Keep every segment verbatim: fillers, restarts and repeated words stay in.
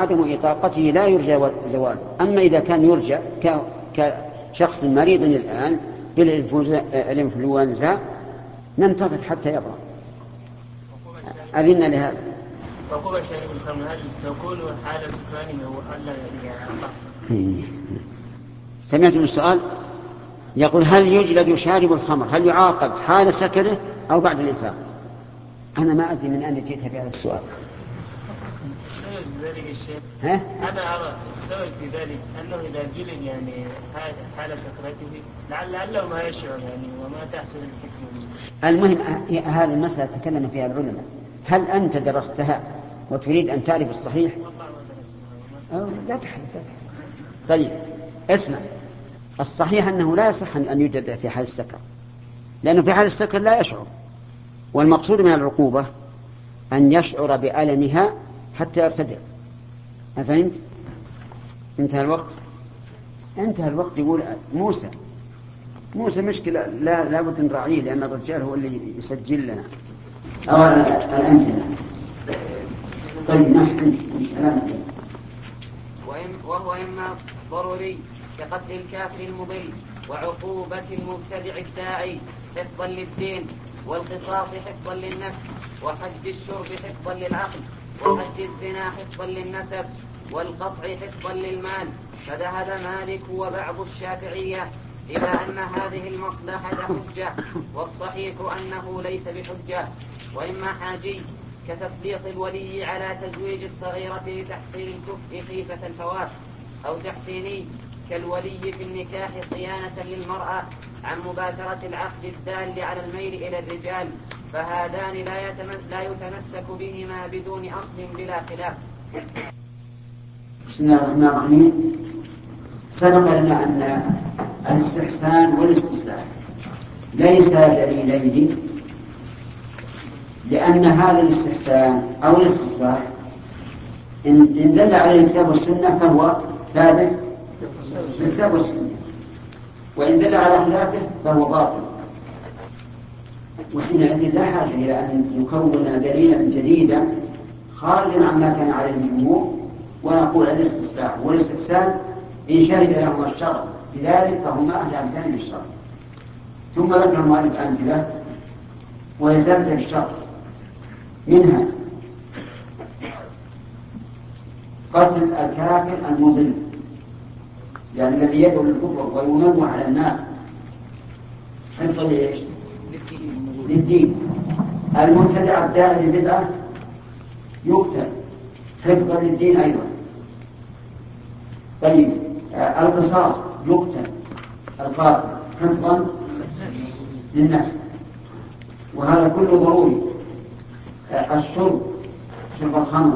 وعدم إطاقته لا يرجى زواله. أما إذا كان يرجى كشخص مريض الآن بالإنفلونزا ننتظر حتى يبرأ. أذن لهذا. عقوبة شارب الخمر هل تكون حال سكرانه ولا يعني؟ سمعتم السؤال؟ يقول هل يجلد شارب الخمر، هل يعاقب حال سكره أو بعد الإنفاق؟ أنا ما أدري من أين جئت بهذا السؤال. السبب في ذلك الشيء ها؟ أنا أرى السبب في ذلك أنه إذا جلد يعني حال سكرته لعله ما يشعر يعني وما تحصل الحكمة. المهم هذه المسألة تكلم فيها العلماء. هل أنت درستها وتريد أن تعرف الصحيح؟ أو لا تحدث. طيب اسمع، الصحيح أنه لا يصح أن يوجد في حال السكر، لأنه في حال السكر لا يشعر، والمقصود من العقوبة أن يشعر بألمها حتى يرتدع. أفهمت؟ انتهى الوقت. انتهى الوقت. يقول موسى موسى مشكلة لا لابد نراعيه، لأن الرجال هو اللي يسجل لنا أو الأمثلة. طيب نحن وهو إما ضروري كقتل الكافر المضل وعقوبة المبتدع الداعي حفظا للدين، والقصاص حفظا للنفس، وحد الشرب حفظا للعقل، وحد الزنا حفظا للنسب، والقطع حفظا للمال. فذهب مالك وبعض الشافعية إلى أن هذه المصلحة حجة، والصحيح أنه ليس بحجة. وإما حاجي كتسليط الولي على تزويج الصغيرة لتحصيل الكفء خيفة الفوات، أو تحسيني كالولي في النكاح صيانة للمرأة عن مباشرة العقد الدال على الميل إلى الرجال، فهذان لا يتمسك بهما بدون أصل بلا خلاف. بسم الله الرحمن الرحيم. سبق لنا أن الاستحسان والاستصلاح ليس دليلين، لأن هذا الاستحسان أو الاستصلاح إن دل عليه الكتاب والسنة فهو ثابت في الكتاب والسنة، وإن دل على خلافه فهو باطل. وحينئذ لا حاجة إلى أن يكون دليلا جديدا خارجا عما كان عليه الجمهور ونقول الاستصلاح والاستحسان إن شهد لهما الشرع بذلك فهما أهل أمثال الشرع. ثم ذكر المؤلف أمثلة وهي ثابتة في الشرع، منها قتل الكافر المضل، يعني الذي يدعو للكفر وينوه على الناس حفظا لإيش؟ للدين. المبتدع الداعي للبدعة يقتل حفظا للدين أيضا. طيب آه القصاص يقتل القاتل حفظا للنفس، وهذا كله ضروري. آه الشرب شرب الخمر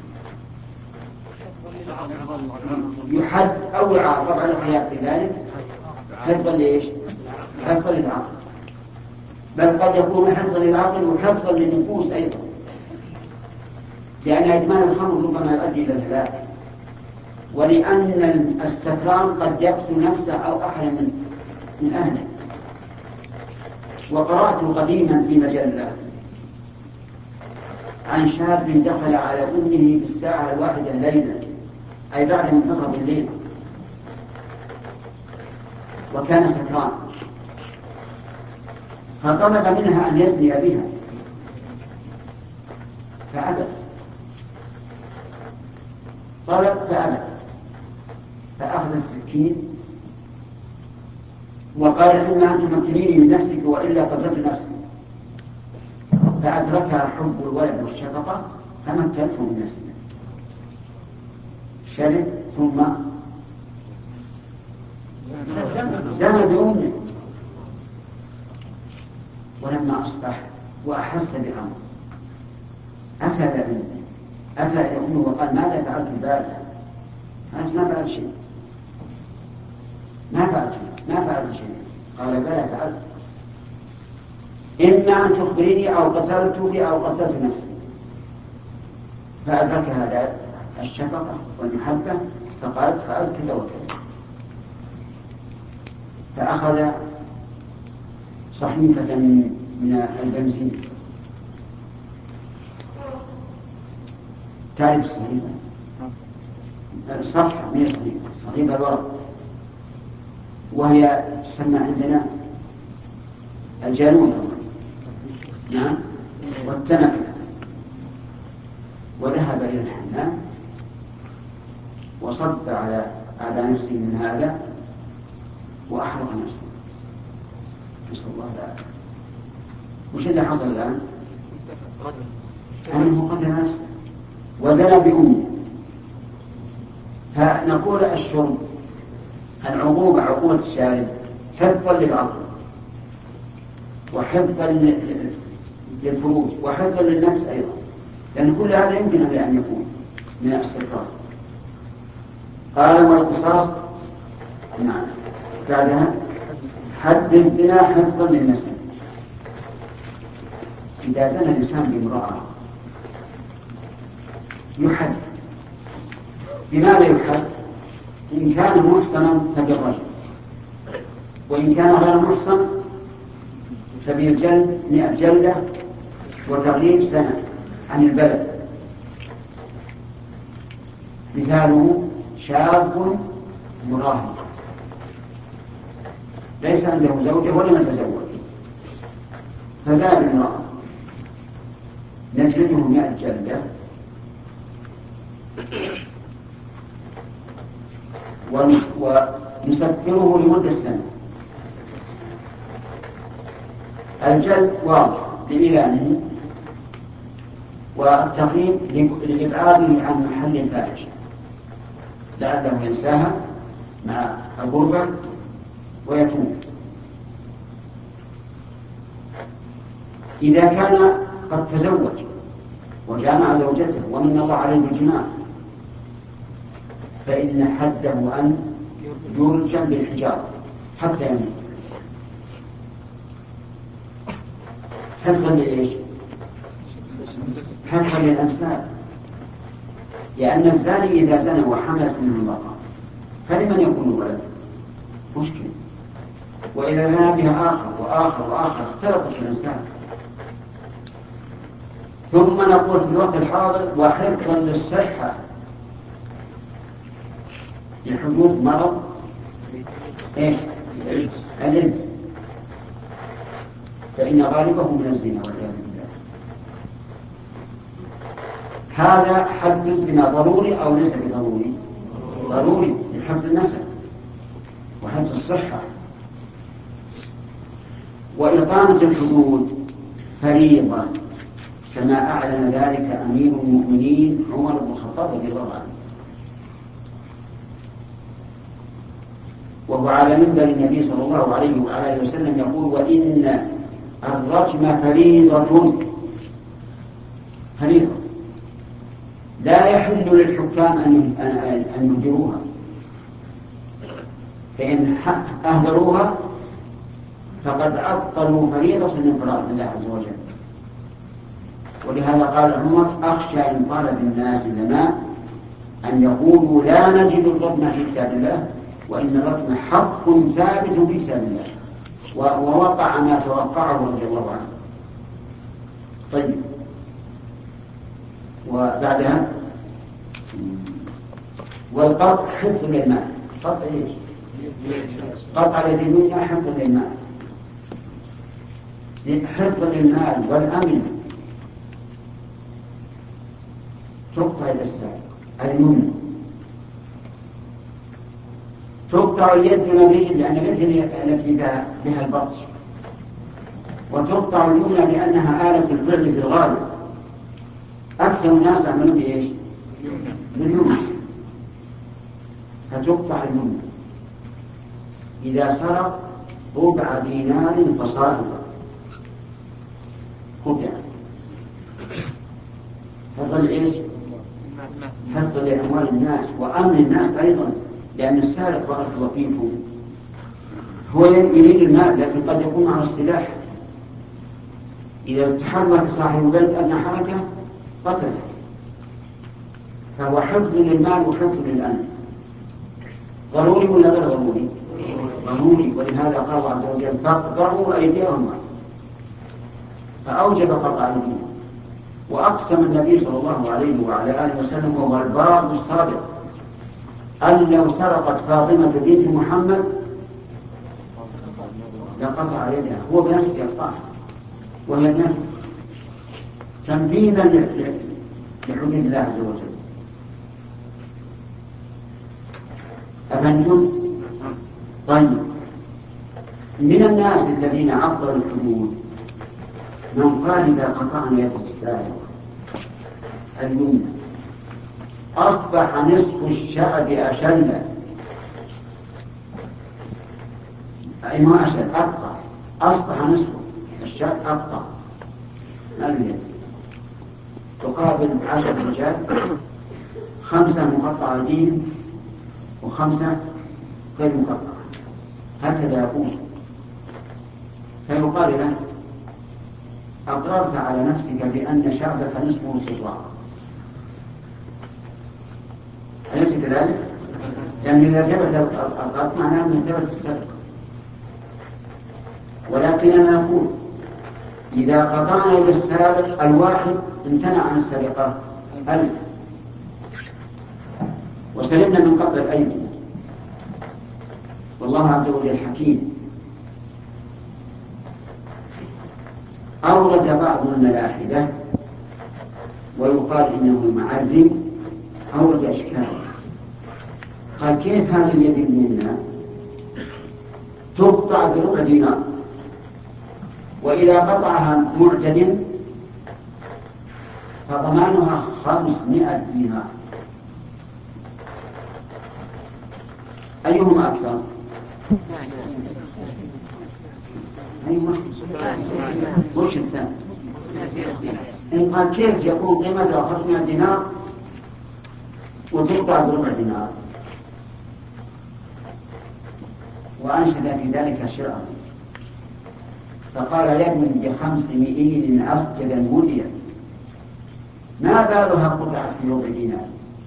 يحد أو يعاقب على خلاف ذلك حفظا لإيش؟ حفظا للعقل، بل قد يكون حفظا للعقل وحفظا للنفوس أيضا، لأن إدمان الخمر ربما يؤدي إلى الهلاك، ولأن السكران قد يقتل نفسه أو أحد من من أهله. وقرأت قديما في مجلة عن شاب دخل على أمه في الساعة الواحدة ليلا، أي بعد منتصف الليل، وكان سكران، فطلب منها أن يزني بها فأبت، طلب فأبت، فأخذ السكين وقال إما أن تمكنيني من نفسك وإلا قتلت نفسي، فأدركها حب الولد والشفقة فمكنته من نفسها، شرب ثم زنى بأمه. ولما أصبح وأحس بأمر أتى لأمه أتى لأمه وقال ماذا فعلت البارحة؟ قالت ما فعلت شيء ما فعلت شيء ما فعلت شيء قال بلى فعلت، إما أن تخبريني أو قتلت بي أو قتلت نفسي. فأدرك هذا الشفقة والمحبة فقالت فعلت كذا وكذا، فأخذ صحيفة من البنزين. تعرف الصحيفة؟ صفحة من الصليب صليب الورق، وهي تسمى عندنا الجالون، نعم، والتنك، وذهب إلى الحمام وصب على على نفسه من هذا وأحرق نفسه، نسأل الله العافية. وش اللي حصل الآن؟ أنه قتل نفسه وزنى بأمه. فنقول الشرب العقوبة عقوبة الشارب حفظا للعقل وحفظا للفروج وحفظا للنفس أيضا، لأن كل هذا يمكن أن يكون من السكرات. قال والقصاص، نعم، بعدها حد الزنا حفظا للنسب. إذا زنى الإنسان بامرأة يحد. بماذا يحد؟ إن كان محصنا فبالرجم، وإن كان غير محصن فبالجلد مئة جلدة وتغليب سنة عن البلد. مثاله شاب مراهق ليس عنده زوجة ولم يتزوج فزاد امرأة، نجلده مئة جلدة ونسكره لمدة سنة. الجلد واضح لإعلانه، والتقييد لإبعاده عن محل الفاحشة لعله ينساها مع الغربة ويتوب. إذا كان قد تزوج وجامع زوجته ومن الله عليه بالجماع فإن حده أن يرجم بالحجارة حتى يموت، حفظا لإيش؟ حفظا للأنساب، لأن الزاني إذا زنى وحملت منه المرأة فلمن يكون ولد؟ مشكلة. وإذا زنى بها آخر وآخر وآخر اختلطت الأنساب. ثم نقول في الوقت الحاضر وحفظا للصحة لحدوث مرض ايش؟ الإيدز، فإن غالبه من الزنا والعياذ بالله. هذا حد الزنا ضروري أو ليس بضروري؟ ضروري لحفظ النسب وحفظ الصحة. وإقامة الحدود فريضة كما أعلن ذلك أمير المؤمنين عمر بن الخطاب رضي الله عنه، وهو على منبر النبي صلى الله عليه وآله وسلم يقول وإن الرجم فريضة فريضة لا يحل للحكام أن يديروها، فإن أهدروها فقد عطلوا فريضة من فرائض الله عز وجل. ولهذا قال عمر أخشى إن قال بالناس زمان أن يقولوا لا نجد الرجم في كتاب الله وإن الرجم حق ثابت في كتاب الله، ووقع ما توقعه رضي الله عنه. طيب، وبعدها والقطع حفظ للمال. قطع ايش؟ قطع اليد اليمنى حفظ للمال، حفظ للمال والأمن. تقطع يد السارق اليمنى، تقطع اليد من الرجل لأن الرجل التي بها البطش، وتقطع اليمنى لأنها آلة الفعل في الغالب. أكثر الناس يعملون بإيش؟ باليمنى، فتقطع اليمنى. إذا سرق ربع دينار فصاعدا قطع. حفظ إيش؟ حفظ لأموال الناس وأمن الناس أيضا، لأن السارق بارك الله فيكم هو يريد المال لكن قد يكون معه السلاح. إذا تحرك صاحب البيت أن حركه قتله، فهو حفظ للمال وحفظ للأمن. ضروري ولا غير ضروري؟ ضروري. ولهذا قال الله عز وجل فاقطعوا أيديهم، فأوجب قطع أيديهم. وأقسم النبي صلى الله عليه وعلى آله وسلم وهو البار الصادق أن لو سرقت فاطمة بنت محمد لقطع يدها، هو بنفسه يقطعها وهي بنفسه تنفيذا لحدود الله عز وجل. أفهمتم؟ طيب، من الناس الذين عطلوا الحدود من قال إذا قطعنا يد السارق اليمنى أصبح نصف الشعب أشل، أي ما أشل أبقى، أصبح نصف الشعب أبقى اليد تقابل عشرة رجال، خمسة مقطعة دين وخمسة غير مقطعة، هكذا يقول. فيقال له أقررت على نفسك بأن شعبك نصفه سراء، أليس كذلك؟ لأن إذا ثبت القطع معناه أنه ثبت السرقة. ولكننا نقول إذا قطعنا يد السارق الواحد امتنع عن السرقة ألف وسلمنا من قبل الأيدي، والله عز وجل حكيم. أورد بعض الملاحدة ويقال إنه معلم، أورد أشكال. قال كيف هذه اليد اليمنى تقطع بربع دينار، وإذا قطعها معتد فضمانها خمسمائة دينار، أيهما أكثر؟ أيهما وش الثاني؟ إن قال كيف يكون قيمتها خمسمائة دينار وتقطع بربع دينار؟ وأنشد في ذلك شعرا فقال يد بخمس مئين عسكرا مديا ما بالها قطعت في ربع دينار.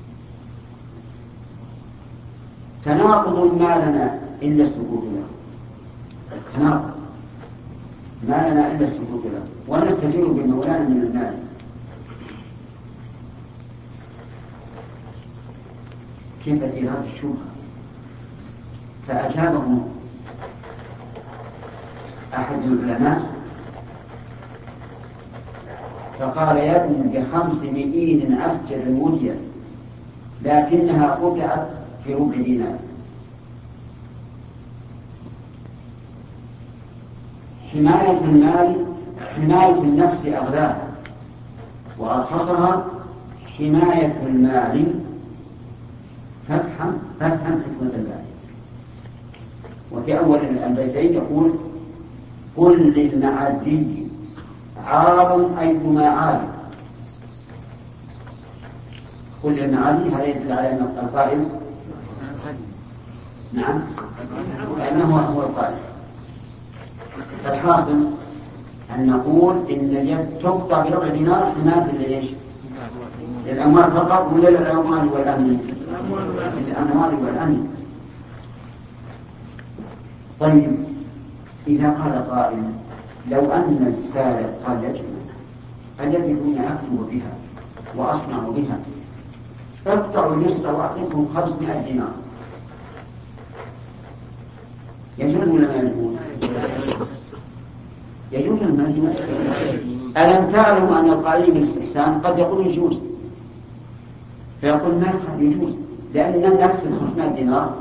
تناقض ما لنا إلا السكوت له، تناقض ما لنا إلا السكوت له، ونستجير بمولانا من المال. كيف إيراد الشبهة؟ فأجابه أحد العلماء فقال يد بخمس مئين عسكر مديا لكنها قطعت في ربع دينار. حماية المال حماية النفس أغلاها وأرخصها حماية المال، فافهم فافهم حكمة الله. وفي أول البيتين يقول قل للمعدي عار أيما عار. قل للمعدي هذا يدل على أن القائل نعم لأنه هو القائل. فالحاصل أن نقول إن اليد تقطع بربع دينار حماية ليش؟ للأموال فقط ولا للأموال والأمن؟ للأموال والأمن. طيب إذا قال قائل لو أن السارق قال يجب الذي كنا أكتب بها وأصنع بها اقطعوا اليسرى وأعطيكم خمسمائة دينار، يجوز ولا ما يجوز؟ يجوز ولا ما يجوز؟ ألم تعلموا أن القائل بالاستحسان قد يقول يجوز، فيقول ما يجوز لأن نفس خمسمائة دينار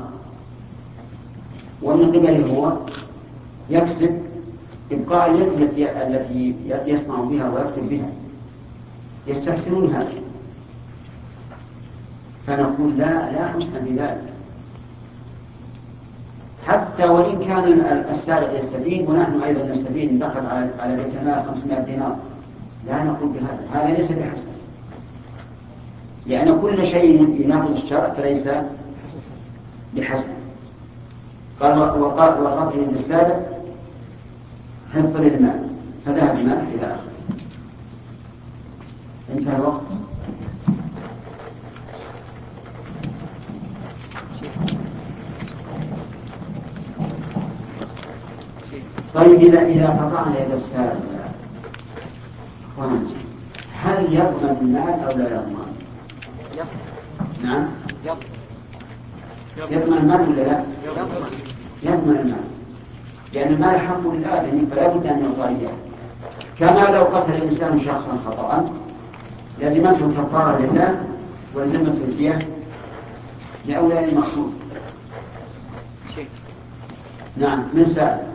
ومن قبله هو يكسب إبقاء اليد التي التي يصنع بها ويكتب بها، يستحسنون هذا. فنقول لا لا حسن بذلك، حتى وإن كان السارق يستفيد ونحن أيضا نستفيد دخل على بيت المال خمسمائة دينار، لا نقول بهذا، هذا ليس بحسن، لأن كل شيء يناقض الشرع فليس بحسن. قال وقاتل للسارق حفظ للمال فذهب المال إلى آخره. انتهى الوقت. طيب إذا إذا قطعنا يد السارق هل يضمن المال أو لا يضمن؟ نعم يضمن المال ولا لا؟ يضمن المال، لأن المال حق للآدمي فلا بد أن يعطى إياه. كما لو قتل الإنسان شخصا خطأ لازمته الكفارة لله ولزمته الدية لأولياء المقتول. نعم. من سأل؟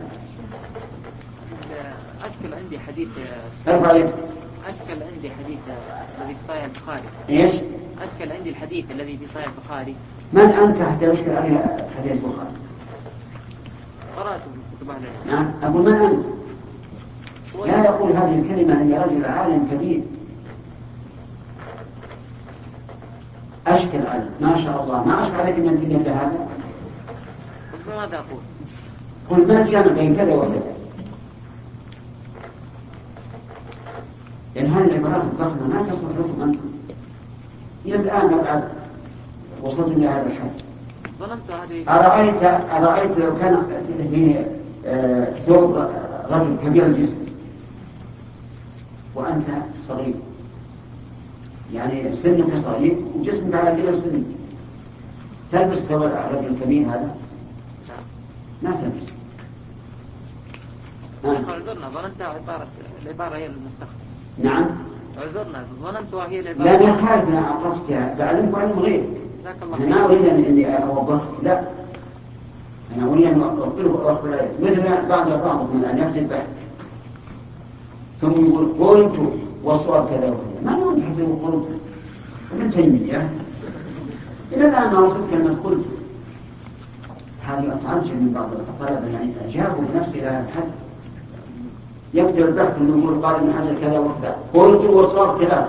أشكل عندي حديث أشكل عندي حديث الذي في صحيح البخاري. إيش؟ أشكل عندي الحديث الذي في صحيح البخاري. من أنت حتى يشكل عليه حديث البخاري؟ قرأت في كتب أهل العلم. نعم. أقول من أنت؟ لا يقول هذه الكلمة إلا رجل عالم كبير. أشكل عليه ما شاء الله، ما أشكل عليك من الدنيا بهذا. ماذا أقول؟ قل ما الجمع بين كذا وكذا، لأن هذه العبارات الضخمة ما تصلح لكم أنتم. إلى الآن أبعد وصلت إلى هذا الحد. أرأيت أرأيت لو كان في ثوب رجل كبير الجسم وأنت صغير، يعني سنك صغير وجسمك على قدر سنك، تلبس ثوب الرجل الكبير هذا؟ ما تلبس. اعذرنا ظننت عبارة العبارة هي المستخدمة. نعم. اعذرنا ظننت هي العبارة. لا لا خالف، أنا أقصدها بعلمك علم غير. أنا ما أريد أني أوضح، لا أنا أريد أن أخبر عليك مثل بعض بعضكم أن يحسب بحث ثم يقول قلت والصواب كذا وكذا، ما نقول تحسب قلت ابن تيمية إلى الآن ما وصلت كلمة قلت. هذه أتعجب من بعض الطلبة، يعني أجابوا بنفسه إلى هذا الحد. يكتب البحث ثم يقول قال ابن حجر كذا وكذا، قلت والصواب كذا.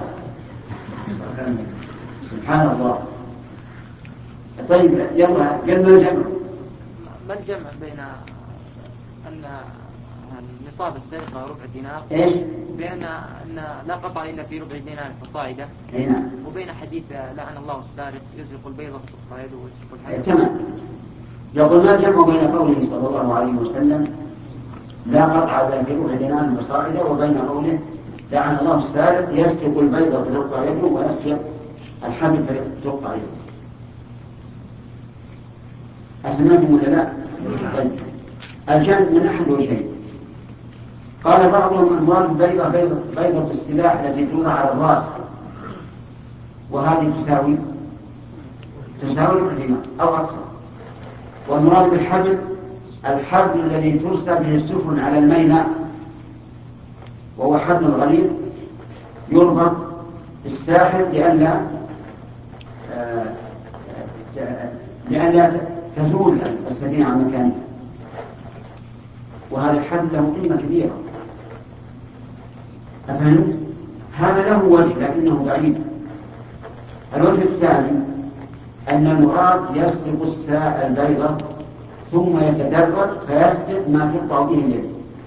سبحان الله. طيب يلا قل ما الجمع؟ ما الجمع بين أن نصاب السرقة ربع دينار إيش؟ بين أن لا قطع إلا في ربع دينار فصاعدة، وبين حديث لعن الله السارق يسرق البيضة وتقطع يده ويسرق الحجر. تمام. يقول ما الجمع بين قوله صلى الله عليه وسلم لا قطع إلا في ربع دينار فصاعدة وبين قوله لعن الله السارق يسرق البيضة وتقطع يده ويسرق الحبل فتقطع يده؟ أسمعكم ولا لا؟ طيب. الجمع من أحد وجهين. قال بعضهم المراد بيضة بيضة, بيضة السلاح التي توضع على الرأس، وهذه تساوي تساوي الدينار أو أكثر. والمراد بالحبل الحبل الذي ترسى به السفن على الميناء، وهو حبل غليظ يربط بالساحل لئلا آه لئلا تزول السفينة عن مكانها. وهذا الحبل له قيمة كبيرة. أفهمت؟ هذا له وجه لكنه بعيد. الوجه الثاني أن المراد يسلق الساء البيضة ثم يتدرج فيسلق ما تقطع به اليد،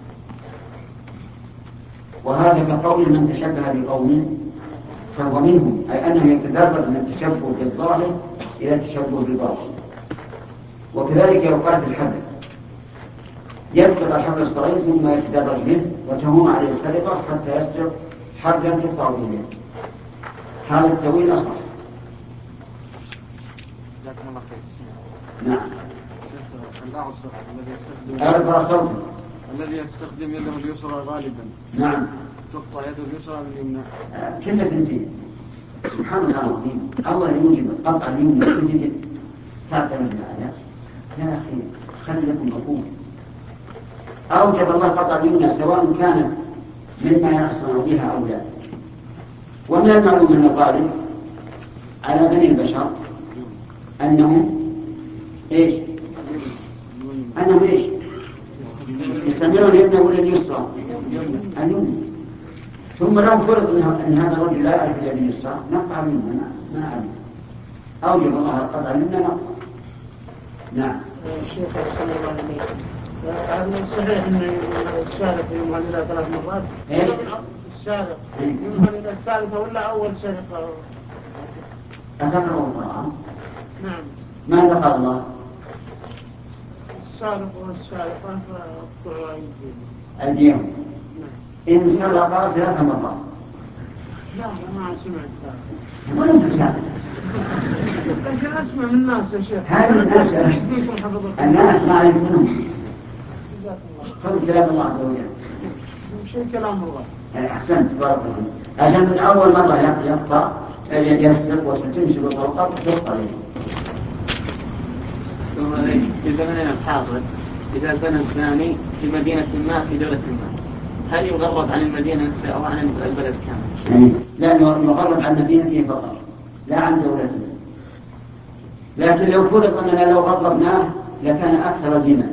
وهذا كقول من تشبه بقوم فهو منهم، أي أنه يتدرج من التشبه بالظاهر إلى التشبه بالباطن. وكذلك يقال بالحبل، يسلق الحبل الصغير ثم يتدرج منه وتهون عليه السرقة حتى يسلق حبلا تقطع به اليد. هذا التأويل أصح. جزاكم الله خير. نعم. الأعصر الذي يستخدم أربع صوت الذي يستخدم يده اليسرى غالبا. نعم. تقطع يده اليسرى من اليمنى. آه كلمة انتين. سبحان الله العظيم، الله يوجب قطع اليمنى تجد تعتمد هذا. يا أخي خليكم مفهوم. أوجب الله قطع اليمنى سواء كانت مما يصنع بها أو لا. ومن المعلوم من الغالب على بني البشر أنهم إيش؟ أنهم إيش؟ يستمرون اليمنى ولا اليسرى؟ اليمنى. ثم لو فرض أن هذا الرجل لا يعرف اليد اليسرى نقطع اليمنى، ما علم. أوجب الله قطع اليمنى نقطع. نعم. الشيخ صلى الله عليه وسلم هل الصحيح أن السارق يمهل إلى ثلاث مرات؟ إيش؟ السارق يمهل إلى الثالثة ولا أول سرقة؟ أثناء القرآن. نعم. ماذا قال الله؟ السارق والسارقة فاقطعوا أيديهم. أيديهم. إن سرقا ثلاث مرات لا ما سمعت. ولم تساعد. لكن أسمع من الناس يا شيخ. هذه الناس الناس ما يعرفونهم. خذ كلام الله عز وجل. شيء كلام الله. أحسنت بارك الله. عشان من أول مرة يقطع يسبق وتمشي بالطرقات وتقطع. السلام عليكم. في زمننا الحاضر إذا سنة الزاني في مدينة ما في دولة ما، هل يغرب عن المدينة نفسها أو عن البلد كامل؟ لا، يغرب عن مدينته فقط لا عن دولته. لكن لو فرض أننا لو غربناه لكان أكثر زنا.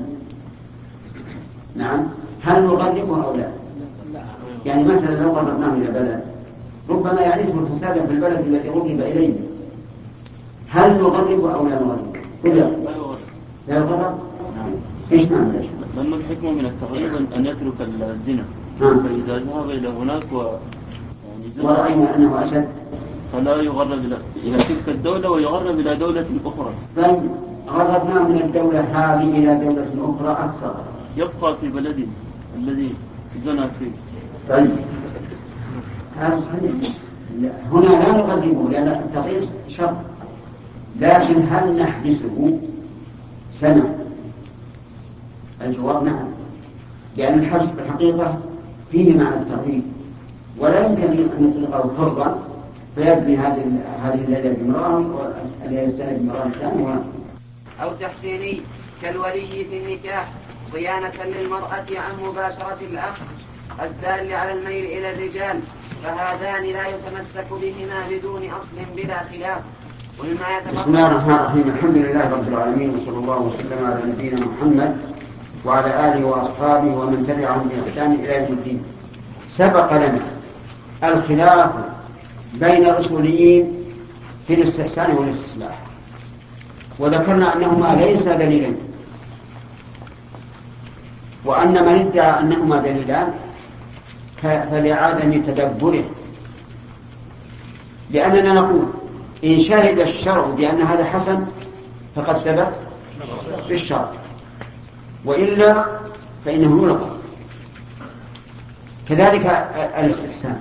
نعم. هل نغربه أو لا؟ يعني مثلا لو غربناه إلى بلد ربما يعيشه الفساد في البلد الذي غرب إليه، هل نغربه أو لا نغربه؟ لا لا يغرب. إيش معنى ذلك؟ لأن الحكمة من التغريب أن يترك الزنا، نعم. فإذا ذهب إلى هناك و... يعني ورأينا أنه أشد فلا يغرب إلى... إلى تلك الدولة ويغرب إلى دولة أخرى. طيب غربناه من الدولة هذه إلى دولة أخرى أكثر، يبقى في بلده الذي زنى فيه. طيب هذا صحيح. هنا لا نغربه لأن التغيير شر، لكن هل نحبسه سنة؟ الجواب نعم، لأن الحبس بالحقيقة فيه معنى التغيير، ولا يمكن أن نطلقه حرا فيزني هذه هذه الليلة بامرأة والليلة الثانية بامرأة ثانية. أو تحسيني كالولي في النكاح صيانة للمرأة عن مباشرة الأخ الدال على الميل إلى الرجال، فهذان لا يتمسك بهما بدون أصل بلا خلاف. بسم الله الرحمن الرحيم. الحمد لله رب العالمين، وصلى الله وسلم على نبينا محمد وعلى آله وأصحابه ومن تبعهم بإحسان إلى يوم الدين. سبق لنا الخلاف بين الأصوليين في الاستحسان والاستصلاح، وذكرنا أنهما ليس دليلين، وأن من ادعى أنهما دليلان فلعدم تدبره، لأننا نقول إن شهد الشرع بأن هذا حسن فقد ثبت بالشرع، وإلا فإنه يلغى. كذلك الاستحسان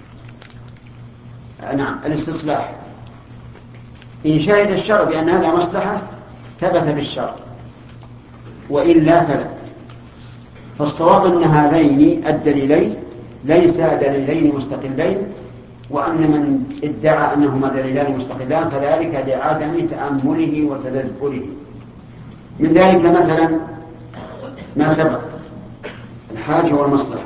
نعم الاستصلاح، إن شهد الشرع بأن هذا مصلحة ثبت بالشرع، وإلا فلا. فالصواب أن هذين الدليلين ليس دليلين مستقلين، وأن من ادعى أنهما دليلان مستقلان فذلك لعدم تأمله وتدبره. من ذلك مثلا ما سبق الحاجة والمصلحة.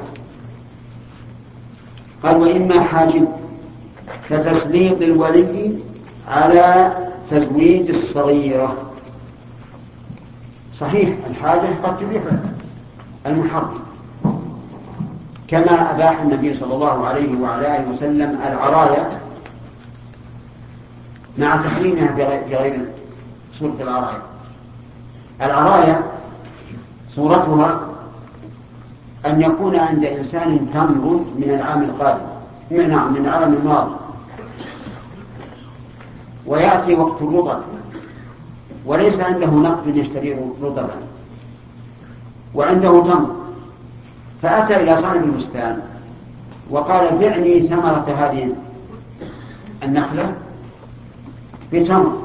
قال وإما حاجب كتسليط الولي على تزويج الصغيرة. صحيح الحاجة قد تبيح المحرم، كما أباح النبي صلى الله عليه وعلى آله وسلم العرايا مع تحريمها في غير صورة العرايا. العرايا صورتها أن يكون عند إنسان تمر من العام القادم من من العام الماضي، ويأتي وقت الرطب وليس عنده نقد يشتري رطبا وعنده تمر، فأتى إلى صاحب البستان وقال بعني ثمرة هذه النخلة بتمر.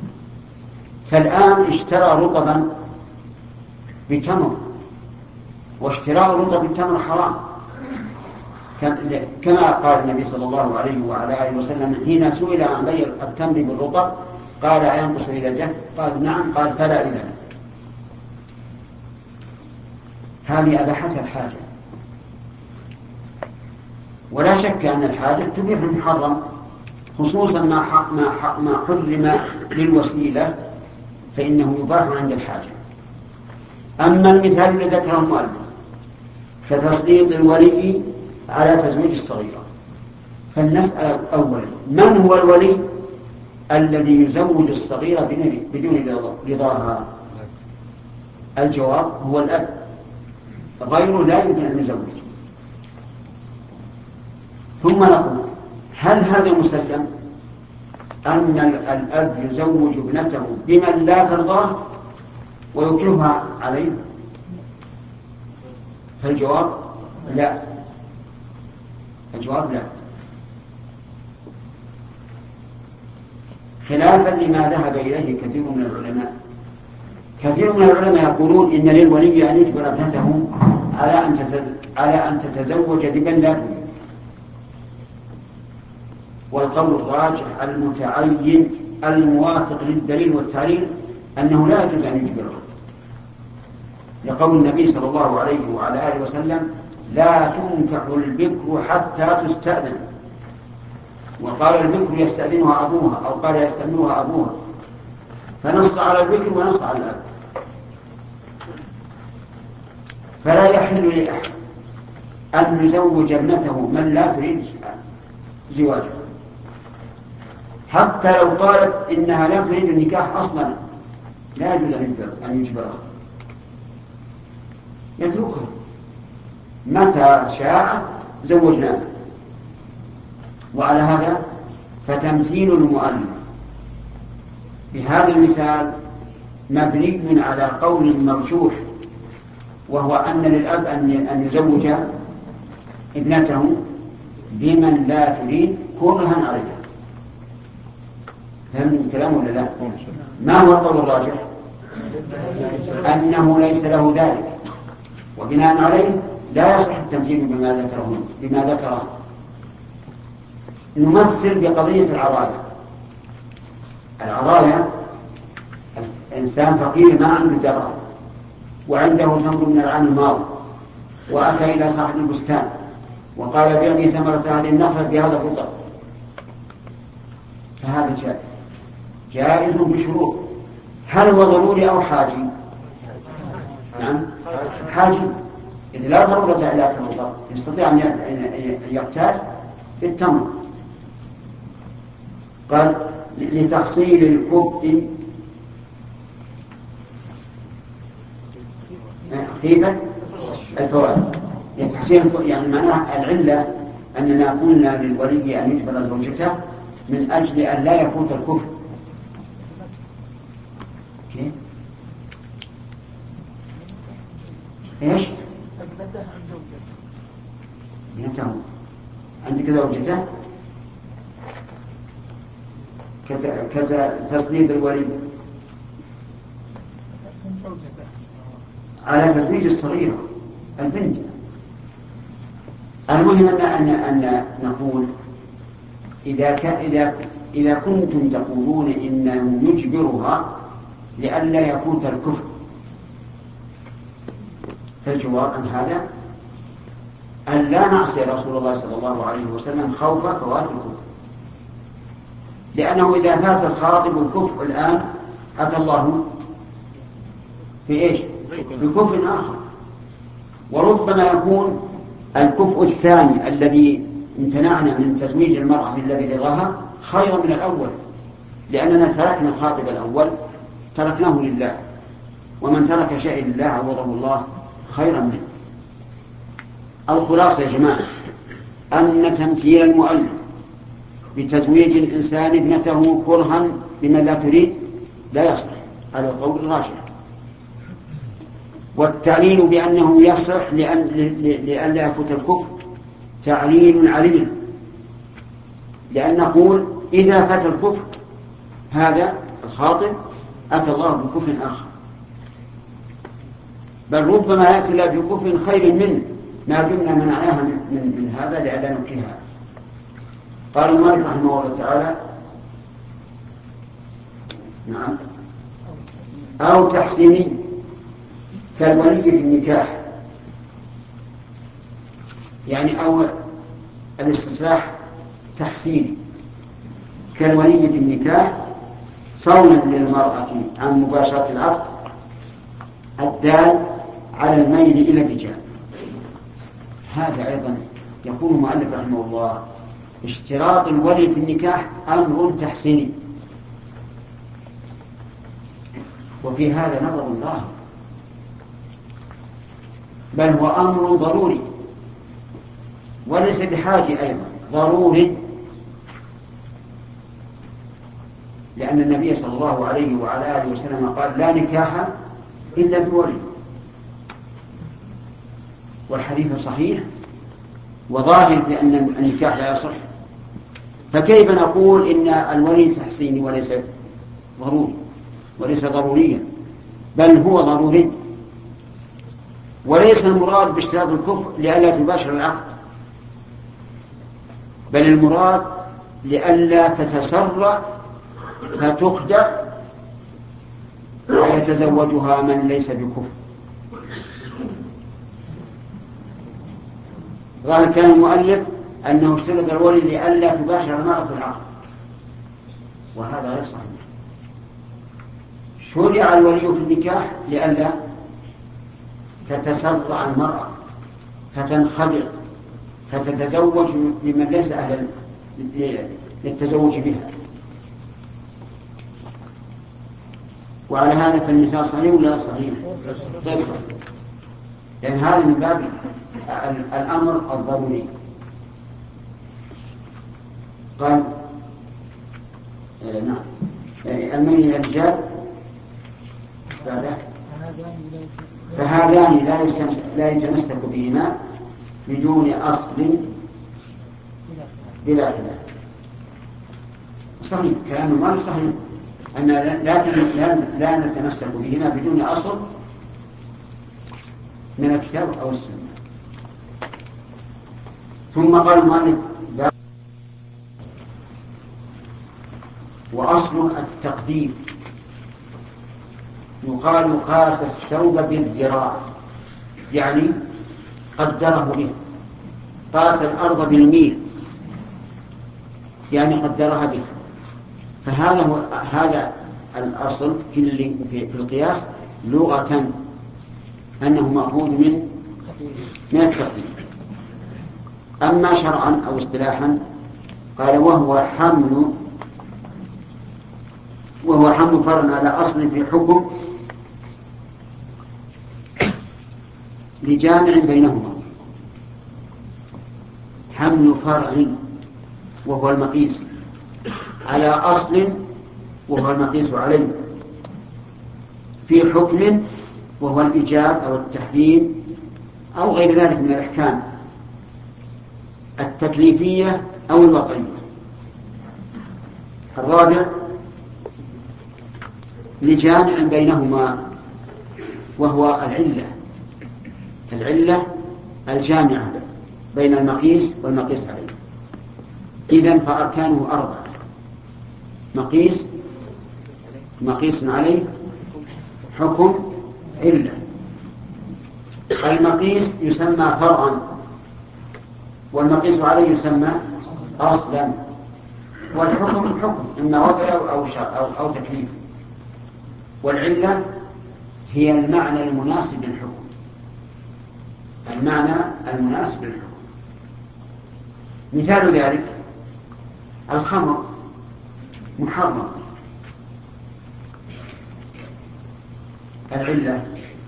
فالآن اشترى رطبا بتمر، واشتراء رطب التمر حرام، كما قال النبي صلى الله عليه وعلى آله وسلم حين سئل عن بيع التمر بالرطب قال أينقص إلى الجهل؟ قال نعم، قال فلا إله. هذه أباحتها الحاجة، ولا شك أن الحاجة تبيح المحرم، خصوصا ما ما حرم للوسيلة فإنه يباح عند الحاجة. أما المثال الذي ذكره المؤلف كتسليط الولي على تزويج الصغيرة، فلنسأل أولا من هو الولي الذي يزوج الصغيرة بدون رضاها؟ الجواب هو الأب، غيره لا يمكن أن يزوج. ثم نقول هل هذا مسلم أن الأب يزوج ابنته بمن لا ترضاه ويكرهها عليه؟ فالجواب لا، الجواب لا. خلافا لما ذهب إليه كثير من العلماء. كثير من العلماء يقولون إن للولي أن يجبر ابنته على أن على أن تتزوج بمن لا تريد، والقول الراجح المتعين الموافق للدليل والتعليل أنه لا يجوز أن يجبره، لقول النبي صلى الله عليه وعلى آله وسلم: لا تنكح البكر حتى تستأذن. وقال البكر يستأذنها أبوها، أو قال يستأذنها أبوها، فنص على البكر ونص على الأب. فلا يحل لأحد أن يزوج ابنته من لا تريد زواجه، حتى لو قالت إنها لا تريد النكاح أصلا لا يجوز أن يجبرها، يتركها متى شاء زوجناها. وعلى هذا فتمثيل المؤلف بهذا المثال مبني على قول مرجوح، وهو أن للأب أن يزوج ابنته بمن لا تريد كرها عليها. فهمت الكلام ولا لا؟ ما هو القول الراجح؟ أنه ليس له ذلك، وبناء عليه لا يصح التمثيل بما ذكره بما ذكره. نمثل بقضية العراية. العراية إنسان فقير ما عنده درهم وعنده تمر من العام الماضي، وأتى إلى صاحب البستان وقال: بعني ثمرة هذه النخلة بهذا الرطب. فهذا جائز، جائز بشروط. هل هو ضروري أو حاجي؟ نعم حاجي، إذ لا ضرورة إلى أكل الرطب، يستطيع أن يقتات بالتمر. قال: لتحصيل الكبء خيفة الفوائد. لتحصيل يعني معناها العلة أننا قلنا للولي أن يجبر زوجته من أجل أن لا يفوت الكفر. كيف؟ إيش؟ ابنته عندك زوجته كتصديق الولي على تزويج الصغيرة البنت. المهم أن أن نقول إذا إذا إذا كنتم تقولون إنه يجبرها لئلا يفوت الكفر، فالجواب عن هذا أن لا نعصي رسول الله صلى الله عليه وسلم خوف فوات الكفر، لأنه إذا فات الخاطب الكفر الآن أتى الله في إيش؟ بكفر آخر. وربما يكون الكفء الثاني الذي امتنعنا من تزويج المرأة الذي رضاها خيرا من الأول، لأننا تركنا الخاطب الأول تركناه لله، ومن ترك شيء لله عوضه الله خيرا منه. الخلاصة يا جماعة أن تمثيل المؤلف بتزويج الإنسان ابنته كرها بما لا تريد لا يصح على القول الراجح، والتعليل بأنه يصح لأن لئلا يفوت الكفر تعليل عليل، لأن نقول إذا فات الكفر هذا الخاطب أتى الله بكفر آخر، بل ربما يأتي الله بكفر خير منه ما دمنا منعناها من, من, من هذا لئلا نكرهها. قال المؤلف رحمه الله تعالى: نعم أو تحسيني كالولي في النكاح، يعني أو الاستصلاح تحسيني كالولي في النكاح صونا للمرأة عن مباشرة العقد الدال على الميل إلى الرجال. هذا أيضا يقول المؤلف رحمه الله: اشتراط الولي في النكاح أمر تحسيني، وفي هذا نظر الله، بل هو أمر ضروري وليس بحاجة، أيضا ضروري، لأن النبي صلى الله عليه وعلى آله وسلم قال: لا نكاح إلا بولي، والحديث صحيح وظاهر بأن النكاح لا يصح، فكيف نقول إن الولي تحسيني وليس ضروري وليس ضروريا، بل هو ضروري. وليس المراد باشتراط الكفر لئلا تباشر العقد، بل المراد لئلا تتسرع فتخدع ويتزوجها من ليس بكفر. ظاهر كان المؤلف أنه اشترط الولي لئلا تباشر المرأة في العقد، وهذا غير صحيح. شرع الولي في النكاح لئلا تتسرع المرأة فتنخدع فتتزوج ممن ليس أهلا للتزوج بها. وعلى هذا فالنساء صحيح ولا صحيح؟ غير صحيح، لأن هذا من باب الأمر الضروري. قال آه نعم المني الرجال فهذان لا يتمسك بهما بدون أصل بلا خلاف. صحيح كلام المؤلف صحيح أن لا لا نتمسك بهما بدون أصل من الكتاب أو السنة. ثم قال المؤلف وأصل التقدير يقال قاس الثوب بالذراع، يعني قدره به. قاس الأرض بالميل يعني قدرها به. فهذا هو هذا الأصل في في القياس لغة أنه مأخوذ من من التقدير. أما شرعا أو اصطلاحا قال وهو حمل وهو حمل فرع على أصل في حكم لجامع بينهما. حمل فرع وهو المقيس على أصل وهو المقيس عليه في حكم وهو الإيجاب أو التحريم أو غير ذلك من الأحكام التكليفية أو الوضعية. الرابع لجامع بينهما وهو العلة العلة الجامعة بين المقيس والمقيس عليه. إذن فأركانه أربعة: مقيس مقيس عليه حكم علة. المقيس يسمى فرعا والمقيس عليه يسمى أصلا، والحكم حكم إما وضعي أو, أو, أو تكليف. والعلة هي المعنى المناسب للحكم المعنى المناسب للحكم. مثال ذلك الخمر محرم، العلة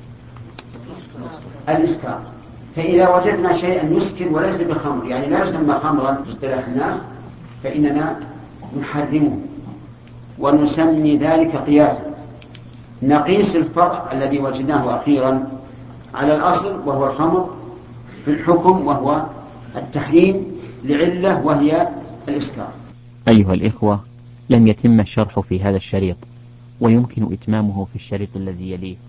الإسكار. فإذا وجدنا شيئا يسكر وليس بخمر يعني لا يسمى خمرا في اصطلاح الناس فإننا نحرمه ونسمي ذلك قياسا. نقيس الفرع الذي وجدناه أخيرا على الأصل وهو الخمر في الحكم وهو التحريم لعلة وهي الإسكار. أيها الإخوة، لم يتم الشرح في هذا الشريط ويمكن إتمامه في الشريط الذي يليه.